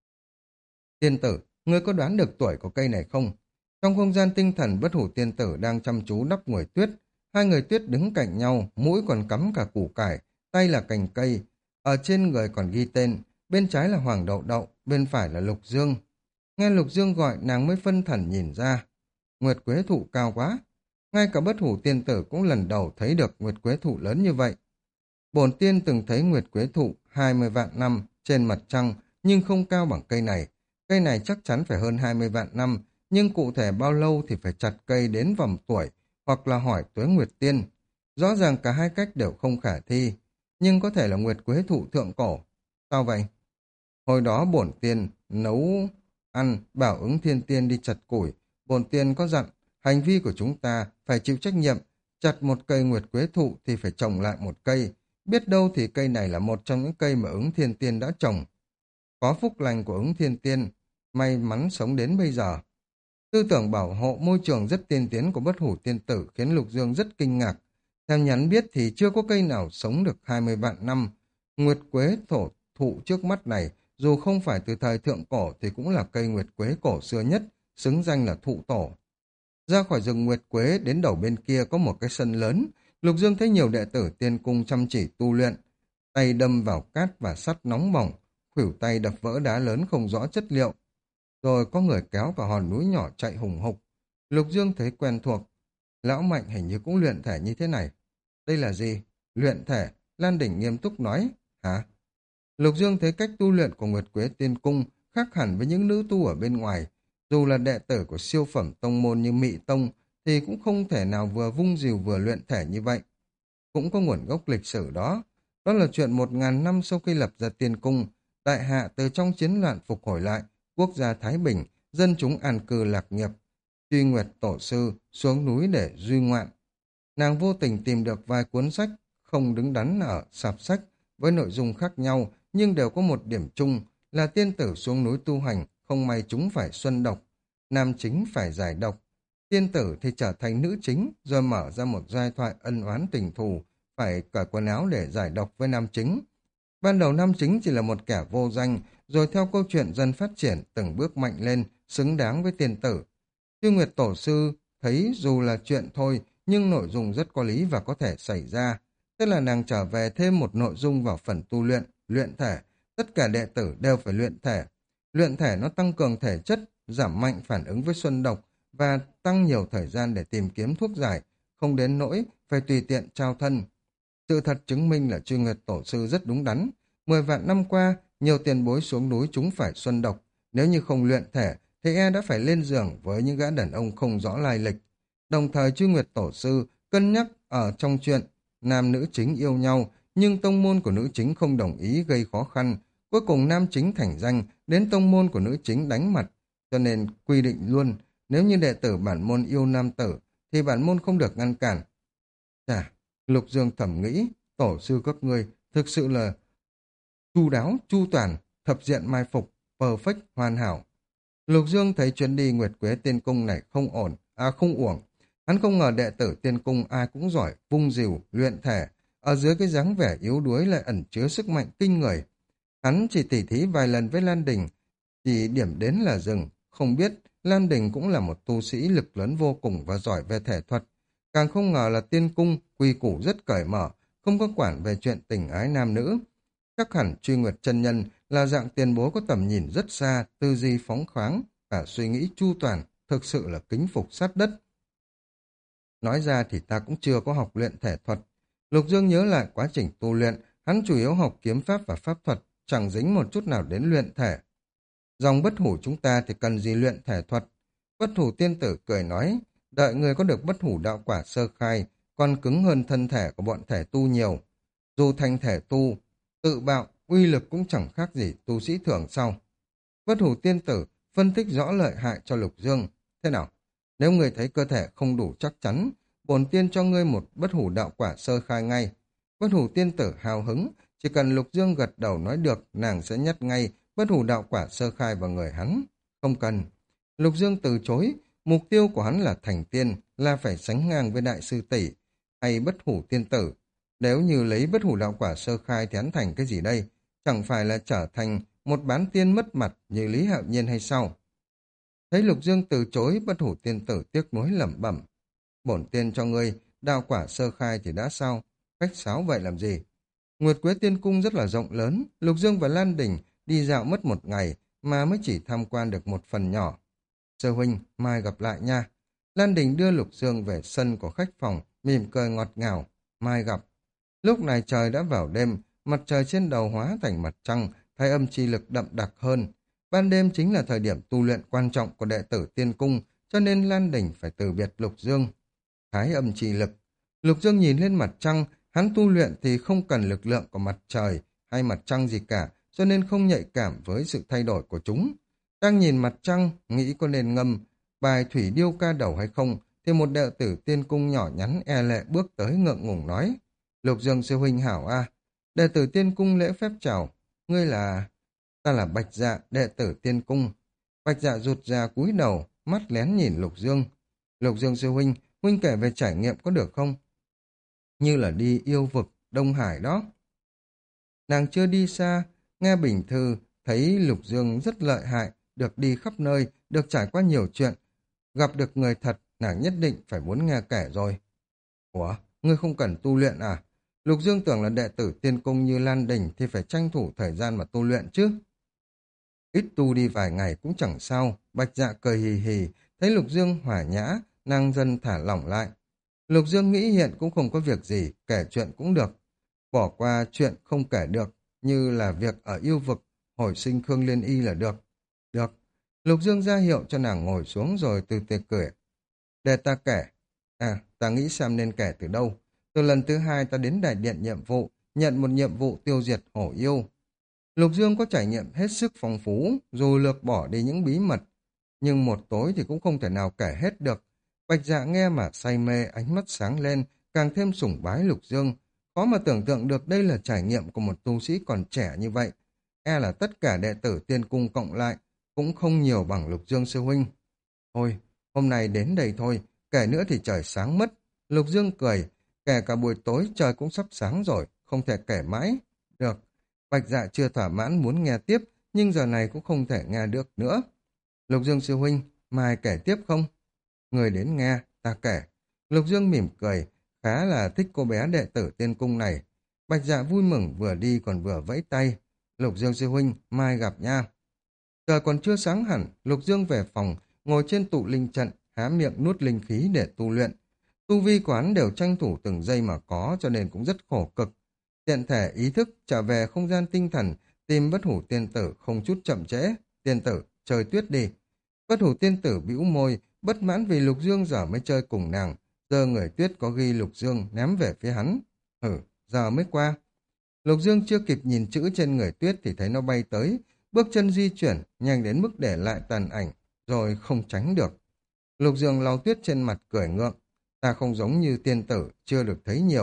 Tiên tử, ngươi có đoán được tuổi của cây này không? Trong không gian tinh thần, Bất Hủ tiên tử đang chăm chú đắp nguội tuyết. Hai người tuyết đứng cạnh nhau, mũi còn cắm cả củ cải, tay là cành cây. Ở trên người còn ghi tên, bên trái là Hoàng Đậu Đậu, bên phải là Lục Dương. Nghe Lục Dương gọi, nàng mới phân thần nhìn ra. Nguyệt quế thụ cao quá. Ngay cả Bất Hủ tiên tử cũng lần đầu thấy được nguyệt quế thụ lớn như vậy. Bổn tiên từng thấy nguyệt quế thụ 20 vạn năm trên mặt trăng, nhưng không cao bằng cây này. Cây này chắc chắn phải hơn 20 vạn năm, nhưng cụ thể bao lâu thì phải chặt cây đến vòng tuổi, hoặc là hỏi Tuế Nguyệt Tiên. Rõ ràng cả hai cách đều không khả thi, nhưng có thể là nguyệt quế thụ thượng cổ. Sao vậy? Hồi đó bổn tiên nấu ăn bảo ứng thiên tiên đi chặt củi, bổn tiên có dặn, hành vi của chúng ta phải chịu trách nhiệm, chặt một cây nguyệt quế thụ thì phải trồng lại một cây, biết đâu thì cây này là một trong những cây mà ứng thiên tiên đã trồng. Có phúc lành của ứng thiên tiên, may mắn sống đến bây giờ. Tư tưởng bảo hộ môi trường rất tiên tiến của Bất Hủ tiên tử khiến Lục Dương rất kinh ngạc. Theo nhắn biết thì chưa có cây nào sống được 20 vạn năm. Nguyệt quế thổ thụ trước mắt này, dù không phải từ thời thượng cổ thì cũng là cây nguyệt quế cổ xưa nhất, xứng danh là thụ tổ. Ra khỏi rừng nguyệt quế đến đầu bên kia có một cái sân lớn. Lục Dương thấy nhiều đệ tử tiên cung chăm chỉ tu luyện. Tay đâm vào cát và sắt nóng bỏng, khuỷu tay đập vỡ đá lớn không rõ chất liệu. Rồi có người kéo cả hòn núi nhỏ chạy hùng hục. Lục Dương thấy quen thuộc. Lão Mạnh hình như cũng luyện thể như thế này. Đây là gì? Luyện thể? Lan Đỉnh nghiêm túc nói. Hả? Lục Dương thấy cách tu luyện của Nguyệt Quế Tiên Cung khác hẳn với những nữ tu ở bên ngoài. Dù là đệ tử của siêu phẩm tông môn như Mị Tông thì cũng không thể nào vừa vung rìu vừa luyện thể như vậy. Cũng có nguồn gốc lịch sử đó. Đó là chuyện 1000 năm sau khi lập ra Tiên Cung, đại hạ từ trong chiến loạn phục hồi lại, quốc gia Thái Bình, dân chúng an cư lạc nghiệp. Truy Nguyệt tổ sư xuống núi để duy ngoạn. Nàng vô tình tìm được vài cuốn sách không đứng đắn ở sạp sách với nội dung khác nhau nhưng đều có một điểm chung là tiên tử xuống núi tu hành, không may chúng phải xuân độc. Nam chính phải giải độc. Tiên tử thì trở thành nữ chính rồi mở ra một giai thoại ân oán tình thù, phải cởi quần áo để giải độc với nam chính. Ban đầu nam chính chỉ là một kẻ vô danh, rồi theo câu chuyện dần phát triển từng bước mạnh lên, xứng đáng với tiên tử. Chư Nguyệt Tổ Sư thấy dù là chuyện thôi, nhưng nội dung rất có lý và có thể xảy ra. Tức là nàng trở về thêm một nội dung vào phần tu luyện, luyện thể. Tất cả đệ tử đều phải luyện thể. Luyện thể nó tăng cường thể chất, giảm mạnh phản ứng với xuân độc và tăng nhiều thời gian để tìm kiếm thuốc giải, không đến nỗi phải tùy tiện trao thân. Sự thật chứng minh là Chư Nguyệt Tổ Sư rất đúng đắn. 10 vạn năm qua, nhiều tiền bối xuống núi chúng phải xuân độc. Nếu như không luyện thể, thì e đã phải lên giường với những gã đàn ông không rõ lai lịch. Đồng thời Chư Nguyệt Tổ Sư cân nhắc ở trong chuyện nam nữ chính yêu nhau, nhưng tông môn của nữ chính không đồng ý gây khó khăn. Cuối cùng nam chính thành danh, đến tông môn của nữ chính đánh mặt. Cho nên quy định luôn, nếu như đệ tử bản môn yêu nam tử, thì bản môn không được ngăn cản. Chà, Lục Dương thầm nghĩ, tổ sư các ngươi thực sự là chu đáo, chu toàn, thập diện mai phục, perfect, hoàn hảo. Lục Dương thấy chuyến đi Nguyệt Quế Tiên Cung này không ổn, không uổng. Hắn không ngờ đệ tử Tiên Cung ai cũng giỏi, vung rìu, luyện thể. Ở dưới cái dáng vẻ yếu đuối lại ẩn chứa sức mạnh kinh người. Hắn chỉ tỉ thí vài lần với Lan Đình, chỉ điểm đến là dừng. Không biết Lan Đình cũng là một tu sĩ lực lớn vô cùng và giỏi về thể thuật. Càng không ngờ là Tiên Cung, quy củ rất cởi mở, không có quản về chuyện tình ái nam nữ. Chắc hẳn Truy Nguyệt chân nhân là dạng tiền bối có tầm nhìn rất xa, tư duy phóng khoáng và suy nghĩ chu toàn, thực sự là kính phục sát đất. Nói ra thì ta cũng chưa có học luyện thể thuật. Lục Dương nhớ lại quá trình tu luyện, hắn chủ yếu học kiếm pháp và pháp thuật, chẳng dính một chút nào đến luyện thể. Dòng bất hủ chúng ta thì cần gì luyện thể thuật? Bất hủ tiên tử cười nói, đợi người có được bất hủ đạo quả sơ khai, còn cứng hơn thân thể của bọn thể tu nhiều. Dù thành thể tu, tự bạo, uy lực cũng chẳng khác gì tu sĩ thường sau. Bất hủ tiên tử phân tích rõ lợi hại cho Lục Dương. Thế nào? Nếu người thấy cơ thể không đủ chắc chắn, bổn tiên cho ngươi một bất hủ đạo quả sơ khai ngay. Bất hủ tiên tử hào hứng, chỉ cần Lục Dương gật đầu nói được, nàng sẽ nhét ngay bất hủ đạo quả sơ khai vào người hắn. Không cần. Lục Dương từ chối, mục tiêu của hắn là thành tiên, là phải sánh ngang với đại sư tỷ hay bất hủ tiên tử. Nếu như lấy bất hủ đạo quả sơ khai thì hắn thành cái gì đây? Chẳng phải là trở thành một bán tiên mất mặt như Lý Hạo Nhiên hay sao? Thấy Lục Dương từ chối, bất hủ tiên tử tiếc nuối lẩm bẩm. Bổn tiên cho ngươi, đạo quả sơ khai thì đã sao? Khách sáo vậy làm gì? Nguyệt Quế Tiên Cung rất là rộng lớn, Lục Dương và Lan Đình đi dạo mất một ngày mà mới chỉ tham quan được một phần nhỏ. Sư huynh, mai gặp lại nha. Lan Đình đưa Lục Dương về sân của khách phòng, mỉm cười ngọt ngào. Mai gặp. Lúc này trời đã vào đêm, mặt trời trên đầu hóa thành mặt trăng, thái âm chi lực đậm đặc hơn. Ban đêm chính là thời điểm tu luyện quan trọng của đệ tử Tiên Cung, cho nên Lan Đình phải từ biệt Lục Dương. Thái âm chi lực. Lục Dương nhìn lên mặt trăng, hắn tu luyện thì không cần lực lượng của mặt trời hay mặt trăng gì cả, cho nên không nhạy cảm với sự thay đổi của chúng. Đang nhìn mặt trăng, nghĩ có nên ngâm bài thủy điêu ca đầu hay không, thì một đệ tử Tiên Cung nhỏ nhắn e lệ bước tới ngượng ngùng nói. Lục Dương sư huynh hảo a. Đệ tử Tiên Cung lễ phép chào. Ngươi là... Ta là Bạch Dạ, đệ tử Tiên Cung. Bạch Dạ rụt ra cúi đầu, mắt lén nhìn Lục Dương. Lục Dương sư huynh, huynh kể về trải nghiệm có được không? Như là đi yêu vực, Đông Hải đó. Nàng chưa đi xa, nghe Bình Thư, thấy Lục Dương rất lợi hại, được đi khắp nơi, được trải qua nhiều chuyện. Gặp được người thật, nàng nhất định phải muốn nghe kể rồi. Ủa, ngươi không cần tu luyện à? Lục Dương tưởng là đệ tử Tiên Cung như Lan Đình thì phải tranh thủ thời gian mà tu luyện chứ. Ít tu đi vài ngày cũng chẳng sao, Bạch Dạ cười hì hì, thấy Lục Dương hòa nhã, nàng dần thả lỏng lại. Lục Dương nghĩ hiện cũng không có việc gì, kể chuyện cũng được. Bỏ qua chuyện không kể được, như là việc ở yêu vực, hồi sinh Khương Liên Y là được. Được. Lục Dương ra hiệu cho nàng ngồi xuống rồi từ từ cười. Để ta kể. À, ta nghĩ xem nên kể từ đâu. Từ lần thứ hai ta đến đại điện nhiệm vụ, nhận một nhiệm vụ tiêu diệt hổ yêu. Lục Dương có trải nghiệm hết sức phong phú, dù lược bỏ đi những bí mật. Nhưng một tối thì cũng không thể nào kể hết được. Bạch Dạ nghe mà say mê, ánh mắt sáng lên, càng thêm sủng bái Lục Dương. Khó mà tưởng tượng được đây là trải nghiệm của một tu sĩ còn trẻ như vậy. E là tất cả đệ tử Tiên Cung cộng lại, cũng không nhiều bằng Lục Dương sư huynh. Thôi, hôm nay đến đây thôi, kể nữa thì trời sáng mất. Lục Dương cười, kể cả buổi tối trời cũng sắp sáng rồi, không thể kể mãi. Được, Bạch Dạ chưa thỏa mãn muốn nghe tiếp, nhưng giờ này cũng không thể nghe được nữa. Lục Dương sư huynh, mai kể tiếp không? Người đến nghe, ta kể. Lục Dương mỉm cười, khá là thích cô bé đệ tử Tiên Cung này. Bạch Dạ vui mừng vừa đi còn vừa vẫy tay. Lục Dương sư huynh, mai gặp nha. Trời còn chưa sáng hẳn, Lục Dương về phòng, ngồi trên tụ linh trận, há miệng nuốt linh khí để tu luyện. Tu vi quán đều tranh thủ từng giây mà có cho nên cũng rất khổ cực. Tiện thể ý thức trở về không gian tinh thần, tìm bất hủ tiên tử không chút chậm trễ. Tiên tử, chơi tuyết đi. Bất hủ tiên tử bĩu môi, bất mãn vì Lục Dương giờ mới chơi cùng nàng. Giờ người tuyết có ghi Lục Dương ném về phía hắn. Giờ mới qua. Lục Dương chưa kịp nhìn chữ trên người tuyết thì thấy nó bay tới. Bước chân di chuyển, nhanh đến mức để lại tàn ảnh, rồi không tránh được. Lục Dương lau tuyết trên mặt cười ngượng. Ta không giống như tiên tử, chưa được thấy nhiều.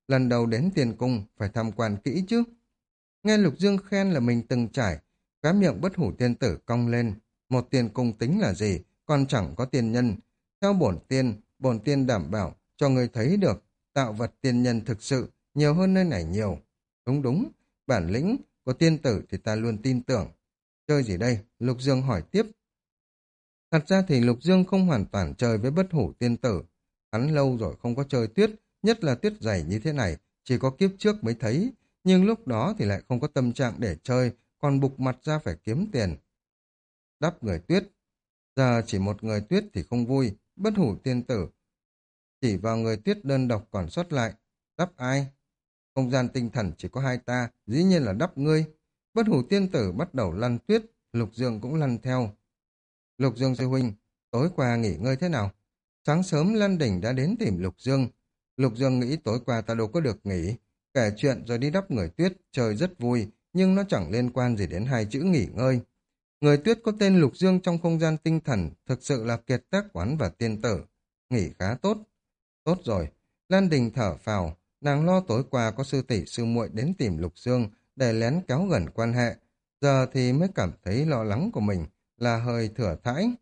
lần đầu đến tiên cung, phải tham quan kỹ chứ. Nghe Lục Dương khen là mình từng trải, khóe miệng Bất Hủ tiên tử cong lên. Một tiên cung tính là gì, còn chẳng có tiên nhân. Theo bổn tiên đảm bảo cho người thấy được, tạo vật tiên nhân thực sự nhiều hơn nơi này nhiều. Đúng đúng, bản lĩnh của tiên tử thì ta luôn tin tưởng. Chơi gì đây? Lục Dương hỏi tiếp. Thật ra thì Lục Dương không hoàn toàn chơi với Bất Hủ tiên tử. Hắn lâu rồi không có chơi tuyết, nhất là tuyết dày như thế này, chỉ có kiếp trước mới thấy. Nhưng lúc đó thì lại không có tâm trạng để chơi, còn bục mặt ra phải kiếm tiền. Đắp người tuyết. Giờ chỉ một người tuyết thì không vui. Bất Hủ tiên tử chỉ vào người tuyết đơn độc còn sót lại. Đắp ai? Không gian tinh thần chỉ có hai ta, dĩ nhiên là đắp ngươi. Bất Hủ tiên tử bắt đầu lăn tuyết, Lục Dương cũng lăn theo. Lục Dương sư huynh, tối qua nghỉ ngơi thế nào? Sáng sớm Lan Đỉnh đã đến tìm Lục Dương. Lục Dương nghĩ tối qua ta đâu có được nghỉ. Kể chuyện rồi đi đắp người tuyết, trời rất vui, nhưng nó chẳng liên quan gì đến hai chữ nghỉ ngơi. Người tuyết có tên Lục Dương trong không gian tinh thần, thực sự là kiệt tác quán và tiên tử. Nghỉ khá tốt. Tốt rồi. Lan Đình thở phào, nàng lo tối qua có sư tỷ sư muội đến tìm Lục Dương để lén kéo gần quan hệ. Giờ thì mới cảm thấy lo lắng của mình là hơi thừa thãi.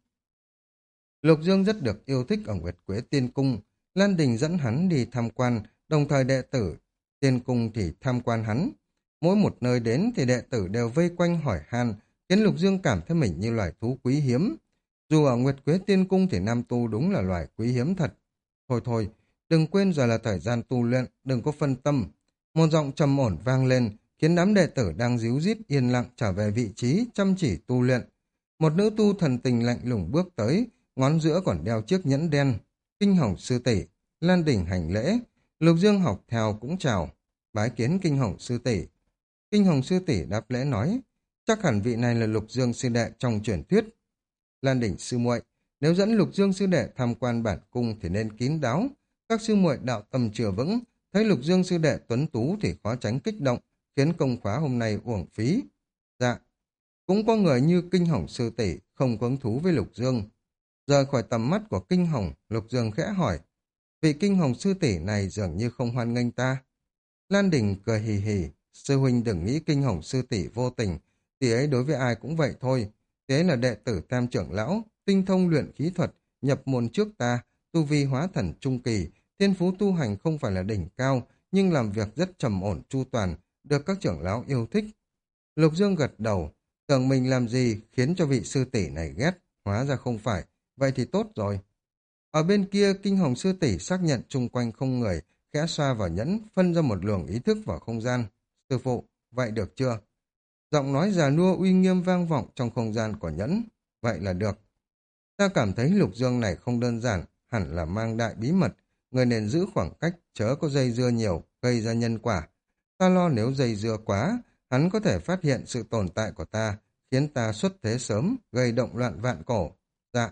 Lục Dương rất được yêu thích ở Nguyệt Quế Tiên Cung. Lan Đình dẫn hắn đi tham quan, đồng thời đệ tử Tiên Cung thì tham quan hắn. Mỗi một nơi đến thì đệ tử đều vây quanh hỏi han, khiến Lục Dương cảm thấy mình như loài thú quý hiếm. Dù ở Nguyệt Quế Tiên Cung thì nam tu đúng là loài quý hiếm thật. Thôi thôi, đừng quên giờ là thời gian tu luyện, đừng có phân tâm. Một giọng trầm ổn vang lên, khiến đám đệ tử đang díu dít yên lặng trở về vị trí, chăm chỉ tu luyện. Một nữ tu thần tình lạnh lùng bước tới, ngón giữa còn đeo chiếc nhẫn đen. Kinh Hồng sư tỷ, Lan Đỉnh hành lễ. Lục Dương học theo cũng chào, bái kiến Kinh Hồng sư tỷ. Kinh Hồng sư tỷ đáp lễ nói, chắc hẳn vị này là Lục Dương sư đệ trong truyền thuyết. Lan Đỉnh sư muội, nếu dẫn Lục Dương sư đệ tham quan bản cung thì nên kín đáo. Các sư muội đạo tâm chưa vững, thấy Lục Dương sư đệ tuấn tú thì khó tránh kích động, khiến công khóa hôm nay uổng phí. Dạ, cũng có người như Kinh Hồng sư tỷ không có hứng thú với Lục Dương. Rời khỏi tầm mắt của Kinh Hồng, Lục Dương khẽ hỏi, vị Kinh Hồng sư tỷ này dường như không hoan nghênh ta. Lan Đình cười hì hì, sư huynh đừng nghĩ Kinh Hồng sư tỷ vô tình, tỷ ấy đối với ai cũng vậy thôi. Tỷ ấy là đệ tử Tam trưởng lão, tinh thông luyện khí thuật, nhập môn trước ta, tu vi hóa thần trung kỳ, thiên phú tu hành không phải là đỉnh cao, nhưng làm việc rất trầm ổn chu toàn, được các trưởng lão yêu thích. Lục Dương gật đầu, tưởng mình làm gì khiến cho vị sư tỷ này ghét, hóa ra không phải, vậy thì tốt rồi. Ở bên kia, Kinh Hồng sư tỷ xác nhận chung quanh không người, khẽ xoa vào nhẫn, phân ra một luồng ý thức vào không gian. Sư phụ, vậy được chưa? Giọng nói già nua uy nghiêm vang vọng trong không gian của nhẫn. Vậy là được. Ta cảm thấy Lục Dương này không đơn giản, hẳn là mang đại bí mật. Người nên giữ khoảng cách, chớ có dây dưa nhiều, gây ra nhân quả. Ta lo nếu dây dưa quá, hắn có thể phát hiện sự tồn tại của ta, khiến ta xuất thế sớm, gây động loạn vạn cổ. Dạ.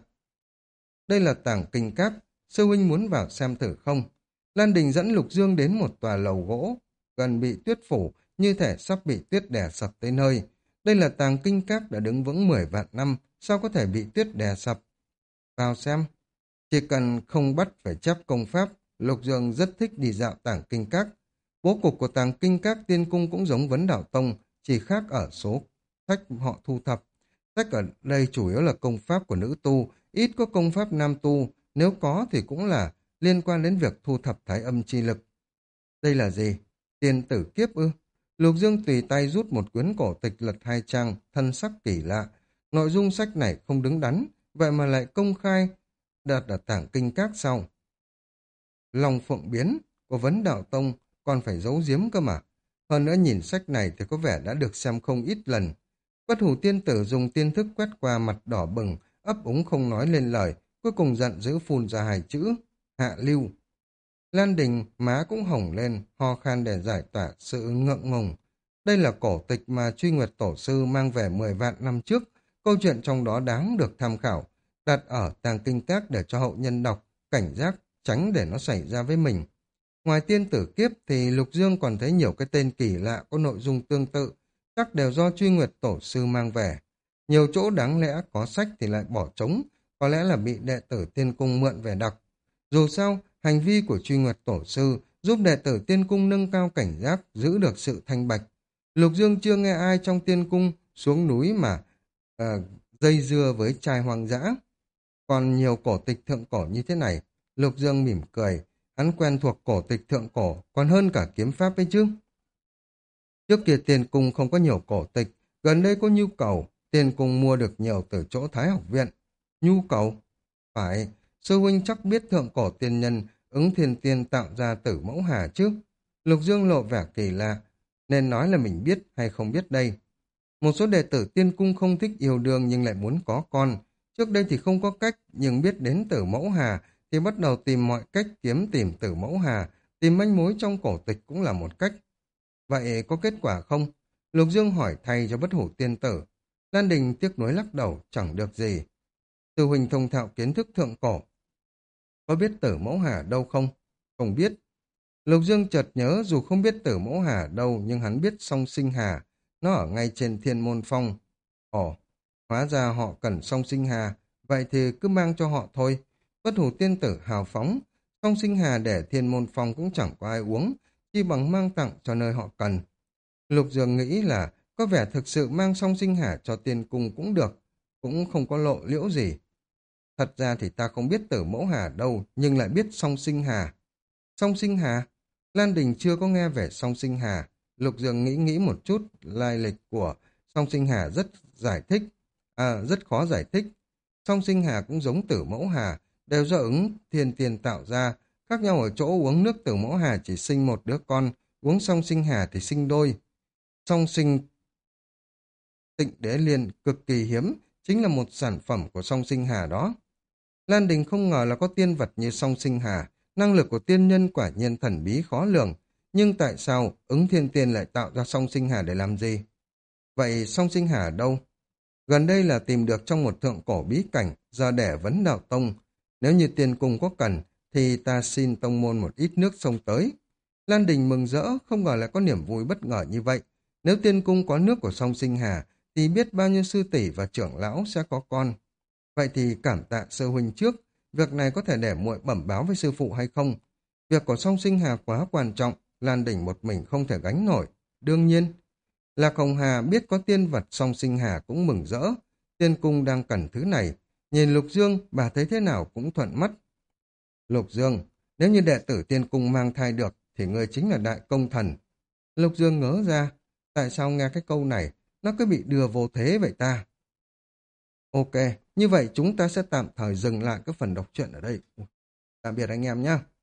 Đây là tảng kinh cáp, sư huynh muốn vào xem thử không? Lan Đình dẫn Lục Dương đến một tòa lầu gỗ, gần bị tuyết phủ, như thể sắp bị tuyết đè sập tới nơi. Đây là tàng kinh cáp đã đứng vững 10 vạn năm, sao có thể bị tuyết đè sập? Vào xem. Chỉ cần không bắt phải chép công pháp, Lục Dương rất thích đi dạo tàng kinh các. Bố cục của tàng kinh các tiên cung cũng giống Vấn Đạo Tông, chỉ khác ở số sách họ thu thập. Sách ở đây chủ yếu là công pháp của nữ tu, ít có công pháp nam tu, nếu có thì cũng là liên quan đến việc thu thập thái âm chi lực. Đây là gì? Tiên tử kiếp ư? Lục Dương tùy tay rút một quyển cổ tịch lật hai trang, thân sắc kỳ lạ. Nội dung sách này không đứng đắn, vậy mà lại công khai đặt ở tảng kinh các sau. Long phượng biến của Vấn Đạo Tông còn phải giấu giếm cơ mà. Hơn nữa nhìn sách này thì có vẻ đã được xem không ít lần. Bất Hủ tiên tử dùng tiên thức quét qua mặt đỏ bừng, ấp úng không nói lên lời, cuối cùng giận dữ phun ra hai chữ, hạ lưu. Lan Đình má cũng hồng lên, ho khan để giải tỏa sự ngượng ngùng. Đây là cổ tịch mà Truy Nguyệt Tổ Sư mang về 10 vạn năm trước, câu chuyện trong đó đáng được tham khảo, đặt ở tàng kinh tác để cho hậu nhân đọc, cảnh giác, tránh để nó xảy ra với mình. Ngoài tiên tử kiếp thì Lục Dương còn thấy nhiều cái tên kỳ lạ có nội dung tương tự, chắc đều do Truy Nguyệt Tổ Sư mang về. Nhiều chỗ đáng lẽ có sách thì lại bỏ trống, có lẽ là bị đệ tử tiên cung mượn về đọc. Dù sao, hành vi của Truy Nguyệt Tổ Sư giúp đệ tử tiên cung nâng cao cảnh giác, giữ được sự thanh bạch. Lục Dương chưa nghe ai trong tiên cung xuống núi mà ờ, dây dưa với trai hoang dã. Còn nhiều cổ tịch thượng cổ như thế này, Lục Dương mỉm cười, hắn quen thuộc cổ tịch thượng cổ, còn hơn cả kiếm pháp ấy chứ. Trước kia tiền cung không có nhiều cổ tịch, gần đây có nhu cầu, tiền cung mua được nhiều từ chỗ Thái học viện. Nhu cầu? Phải, sư huynh chắc biết thượng cổ tiên nhân ứng thiên tiên tạo ra tử mẫu hà chứ. Lục Dương lộ vẻ kỳ lạ, nên nói là mình biết hay không biết đây. Một số đệ tử tiên cung không thích yêu đương nhưng lại muốn có con. Trước đây thì không có cách, nhưng biết đến tử mẫu hà thì bắt đầu tìm mọi cách kiếm tìm tử mẫu hà, tìm manh mối trong cổ tịch cũng là một cách. Vậy có kết quả không? Lục Dương hỏi thay cho bất hủ tiên tử. Lan Đình tiếc nuối lắc đầu, chẳng được gì. Sư huynh thông thạo kiến thức thượng cổ. Có biết tử mẫu hà đâu không? Không biết. Lục Dương chợt nhớ dù không biết tử mẫu hà đâu nhưng hắn biết song sinh hà. Nó ở ngay trên thiên môn phong. Ồ, hóa ra họ cần song sinh hà. Vậy thì cứ mang cho họ thôi. Bất hủ tiên tử hào phóng. Song sinh hà để thiên môn phong cũng chẳng có ai uống. Chi bằng mang tặng cho nơi họ cần. Lục Dương nghĩ là có vẻ thực sự mang song sinh hà cho tiên cung cũng được. Cũng không có lộ liễu gì. Thật ra thì ta không biết tử mẫu hà đâu, nhưng lại biết song sinh hà. Song sinh hà? Lan Đình chưa có nghe về song sinh hà. Lục Dương nghĩ một chút, lai lịch của song sinh hà rất khó giải thích. Song sinh hà cũng giống tử mẫu hà, đều do ứng thiên tiền tạo ra. Khác nhau ở chỗ uống nước tử mẫu hà chỉ sinh một đứa con, uống song sinh hà thì sinh đôi. Song sinh tịnh đế liên cực kỳ hiếm, chính là một sản phẩm của song sinh hà đó. Lan Đình không ngờ là có tiên vật như song sinh hà, năng lực của tiên nhân quả nhiên thần bí khó lường. Nhưng tại sao ứng thiên tiên lại tạo ra song sinh hà để làm gì? Vậy song sinh hà ở đâu? Gần đây là tìm được trong một thượng cổ bí cảnh, giờ để vấn đạo tông. Nếu như tiên cung có cần, thì ta xin tông môn một ít nước sông tới. Lan Đình mừng rỡ, không ngờ lại có niềm vui bất ngờ như vậy. Nếu tiên cung có nước của song sinh hà, thì biết bao nhiêu sư tỷ và trưởng lão sẽ có con. Vậy thì cảm tạ sư huynh trước, việc này có thể để muội bẩm báo với sư phụ hay không? Việc của song sinh hà quá quan trọng, Lan Đỉnh một mình không thể gánh nổi. Đương nhiên, Lạc Hồng Hà biết có tiên vật song sinh hà cũng mừng rỡ. Tiên cung đang cần thứ này. Nhìn Lục Dương, bà thấy thế nào cũng thuận mắt. Lục Dương, nếu như đệ tử tiên cung mang thai được, thì ngươi chính là đại công thần. Lục Dương ngớ ra, tại sao nghe cái câu này, nó cứ bị đưa vô thế vậy ta? Ok, như vậy chúng ta sẽ tạm thời dừng lại cái phần đọc truyện ở đây. Tạm biệt anh em nhé.